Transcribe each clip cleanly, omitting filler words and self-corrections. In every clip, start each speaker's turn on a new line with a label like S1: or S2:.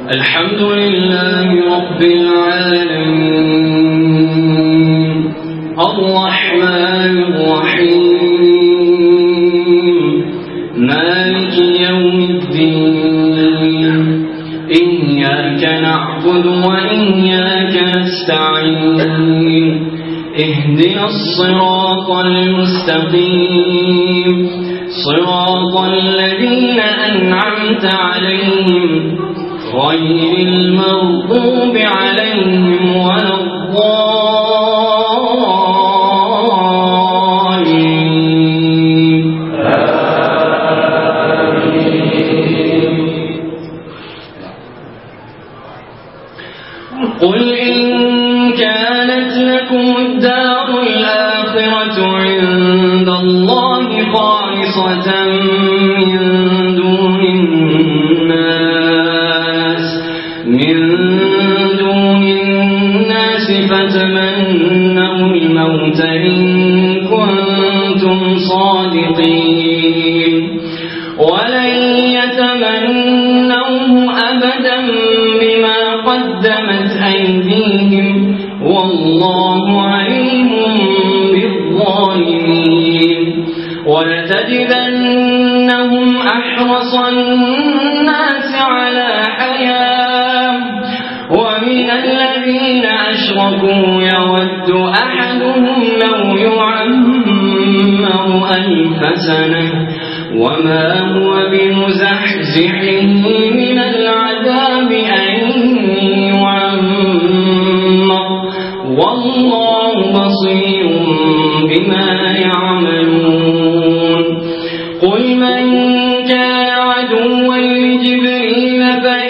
S1: الحمد لله رب العالمين الرحمن الرحيم مالك يوم الدين إياك نعبد وإياك نستعين اهدنا الصراط المستقيم صراط الذين أنعمت عليهم غير المغضوب عليهم ولا الضالين قل إن كانت لكم الدار الآخرة عند الله خالصة من دون الناس فتمنوا الموت إن كنتم صادقين ولن يتمنوه أبدا بما قدمت أيديهم والله عليم بالظالمين ولتجدنهم أحرص الناس على حياة ومن الذين أشركوا يود أحدهم لو يعمر 1000 سنة وما هو بمزحزحه من العذاب أن يعمر والله بصير بما يعملون قل من كان عدوا لجبريل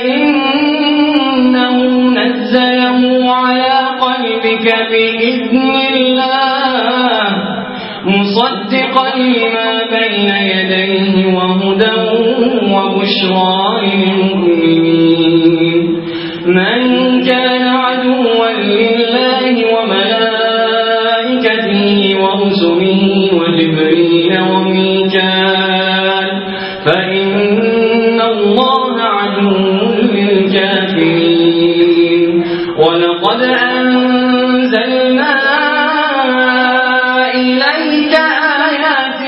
S1: فإنه نزله على قلبك بإذن الله مصدقا لما بين يديه وهدى وبشرى للمؤمنين من كان عدوا لله وملائكته ورسله وجبريل وميكال فإن الله عدو للكافرين ولقد أنزلنا إليك آيات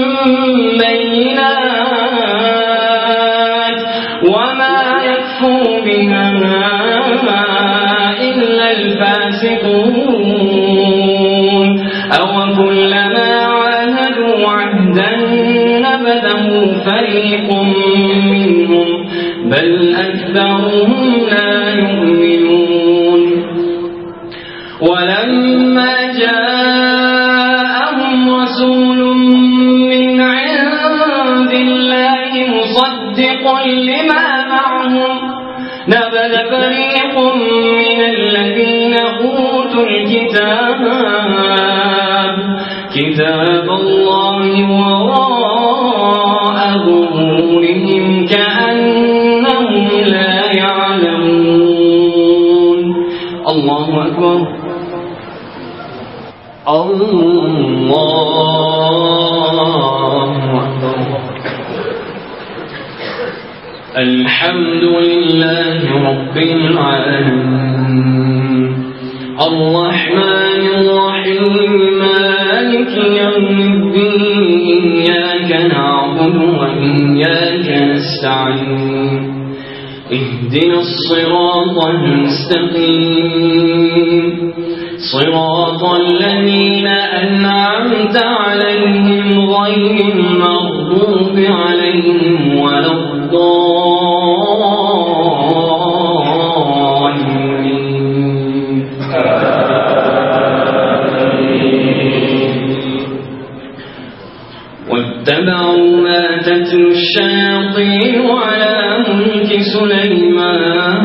S1: بينات وما يكفر بها إلا الفاسقون أو كلما عاهدوا عهدا نبذه فريق منهم بل أكثرهم لا يؤمنون ولما جاءهم رسول من عند الله مصدق لما معهم نبذ فريق من الذين أوتوا كتاب الله وراء ظهورهم كأنهم لا يعلمون الله أكبر الله أكبر الحمد لله رب العالمين الرحمن الرحيم مالك يوم الدين إياك نعبد وإياك نستعين اهدنا الصراط المستقيم صراط الذين أنعمت عليهم غير المغضوب عليهم ولا الضالين واتبعوا ما تتلو الشياطين على ملك سليمان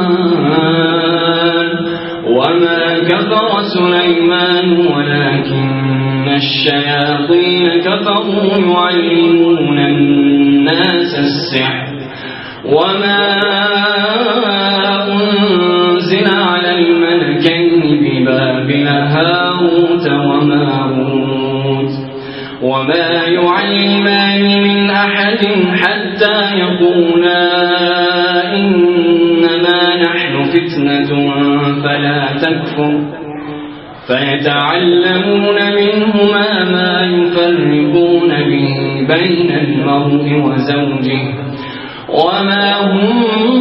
S1: وما كفر سليمان ولكن الشياطين كفروا يعلمون الناس السحر وما أنزل على الملكين ببابل هاروت وماروت وما يعلمان من أحد حتى يقولا إنما فتنة فلا تكفر فيتعلمون منهما ما يفرقون به بين المرء وزوجه وما هم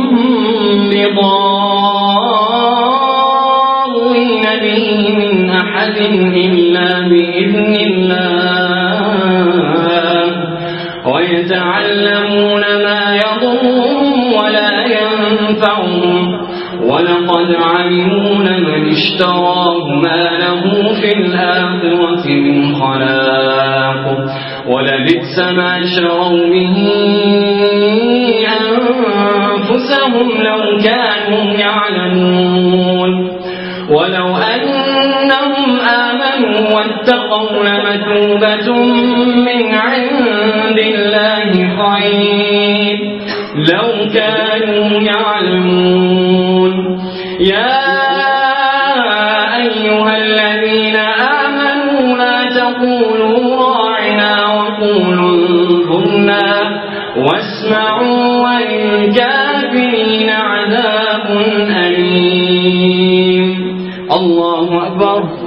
S1: بضارين به من أحد إلا بإذن الله ويتعلمون ما يضرهم ولا ينفعهم ولقد علموا لمن اشتراه ما له في الآخرة من خلاق ولبئس ما شروا به أنفسهم لو كانوا يعلمون ولو أنهم آمنوا واتقوا لمثوبة من عند الله خير لو كانوا يعلمون يا أيها الذين آمنوا لا تقولوا راعنا وقولوا انظرنا واسمعوا وللكافرين عذاب أليم الله أكبر.